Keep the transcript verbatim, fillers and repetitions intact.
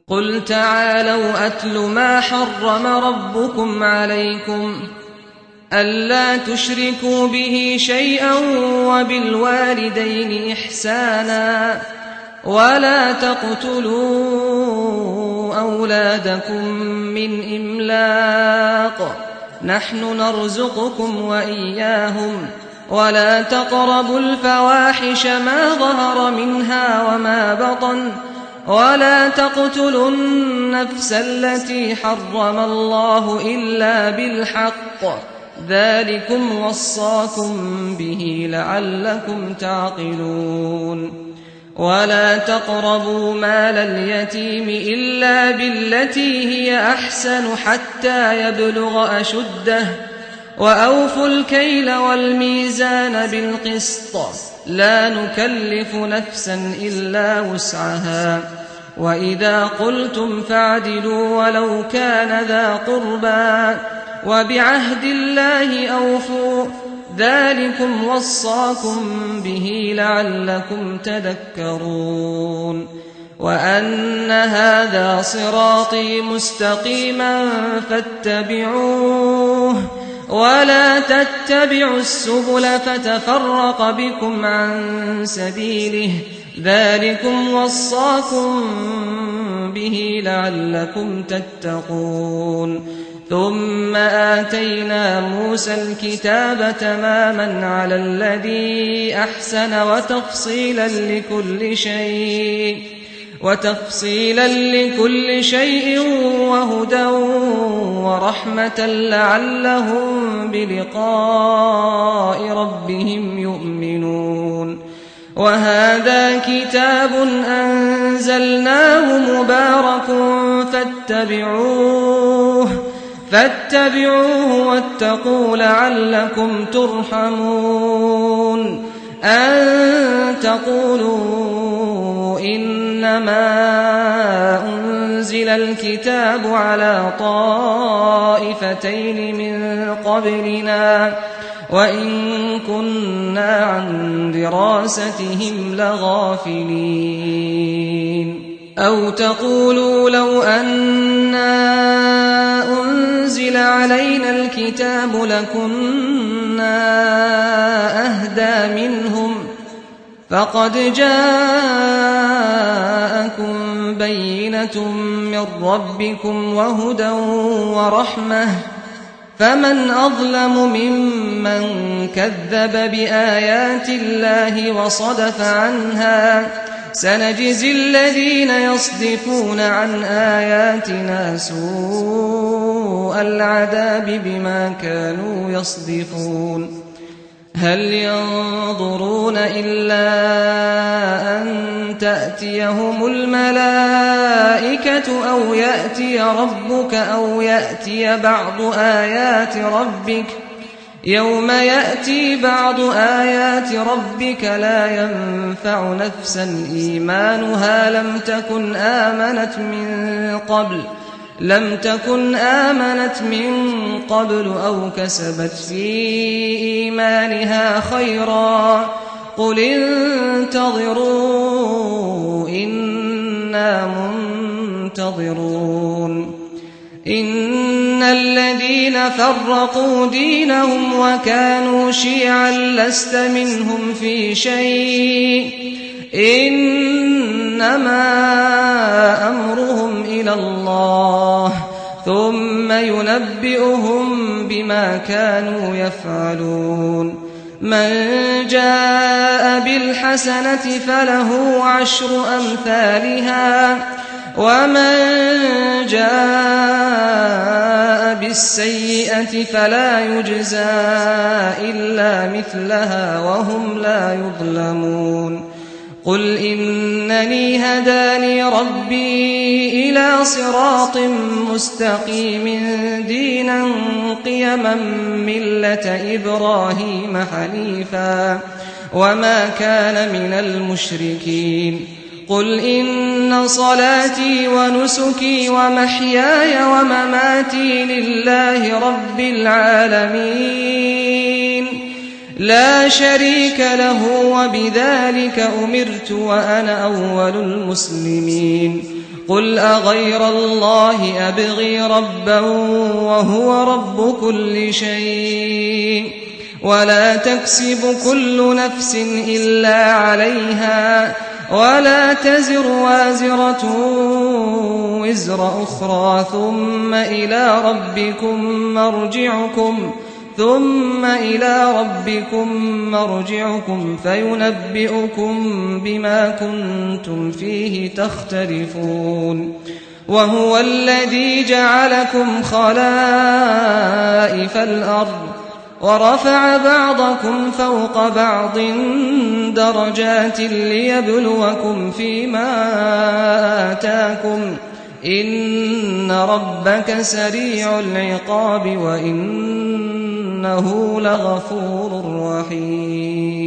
قل تعالوا أتل ما حرم ربكم عليكم ألا تشركوا به شيئا وبالوالدين إحسانا ولا تقتلوا أولادكم من إملاق نحن نرزقكم وإياهم ولا تقربوا الفواحش ما ظهر منها وما بطن ولا تقتلوا النفس التي حرم الله إلا بالحق ذلكم وصاكم به لعلكم تعقلون ولا تقربوا مال اليتيم إلا بالتي هي أحسن حتى يبلغ أشده وأوفوا الكيل والميزان بالقسط لا نكلف نفسا إلا وسعها وإذا قلتم فاعدلوا ولو كان ذا قربى وبعهد الله أوفوا ذلكم وصاكم به لعلكم تذكرون وأن هذا صراطي مستقيما فاتبعوه ولا تتبعوا السبل فتفرق بكم عن سبيله ذلكم وصاكم به لعلكم تتقون ثم آتينا موسى الكتاب تماما على الذي أحسن وتفصيلا لكل شيء وتفصيلا لكل شيء وهدى ورحمة لعلهم بلقاء ربهم يؤمنون وهذا كتاب أنزلناه مبارك فاتبعوه فاتبعوه واتقوا لعلكم ترحمون أن تقولوا إنما أنزل الكتاب على طائفتين من قبلنا وإن كنا عن دراستهم لغافلين أو تقولوا لو أنا أنزل علينا الكتاب لكنا أهدى منهم فقد جاءكم بينة من ربكم وهدى ورحمة فمن أظلم ممن كذب بآيات الله وصدف عنها سنجزي الذين يصدفون عن آياتنا سوء العذاب بما كانوا يصدفون هل ينظرون إلا أن تأتيهم الملائكة أو يأتي ربك أو يأتي بعض آيات ربك يوم يأتي بعض آيات ربك لا ينفع نفسا إيمانها لم تكن آمنت من قبل لم تكن آمنت من قبل أو كسبت في إيمانها خيرا قل انتظروا إنا منتظرون إن الذين فرقوا دينهم وكانوا شيعا لست منهم في شيء إنما أمرهم إلى الله ثم ينبئهم بما كانوا يفعلون من جاء بالحسنة فله عشر أمثالها ومن جاء بالسيئة فلا يجزى إلا مثلها وهم لا يظلمون قل إنني هداني ربي إلى صراط مستقيم دينا قيما ملة إبراهيم حنيفا وما كان من المشركين قل إن صلاتي ونسكي ومحياي ومماتي لله رب العالمين لا شريك له وبذلك أمرت وأنا أول المسلمين قل أغير الله أبغي ربا وهو رب كل شيء ولا تكسب كل نفس إلا عليها ولا تزر وازرة وزر أخرى ثم إلى ربكم مرجعكم ثم إلى ربكم مرجعكم فينبئكم بما كنتم فيه تختلفون وهو الذي جعلكم خلائف الأرض ورفع بعضكم فوق بعض درجات ليبلوكم فيما آتاكم إن ربك سريع العقاب وإنه لغفور رحيم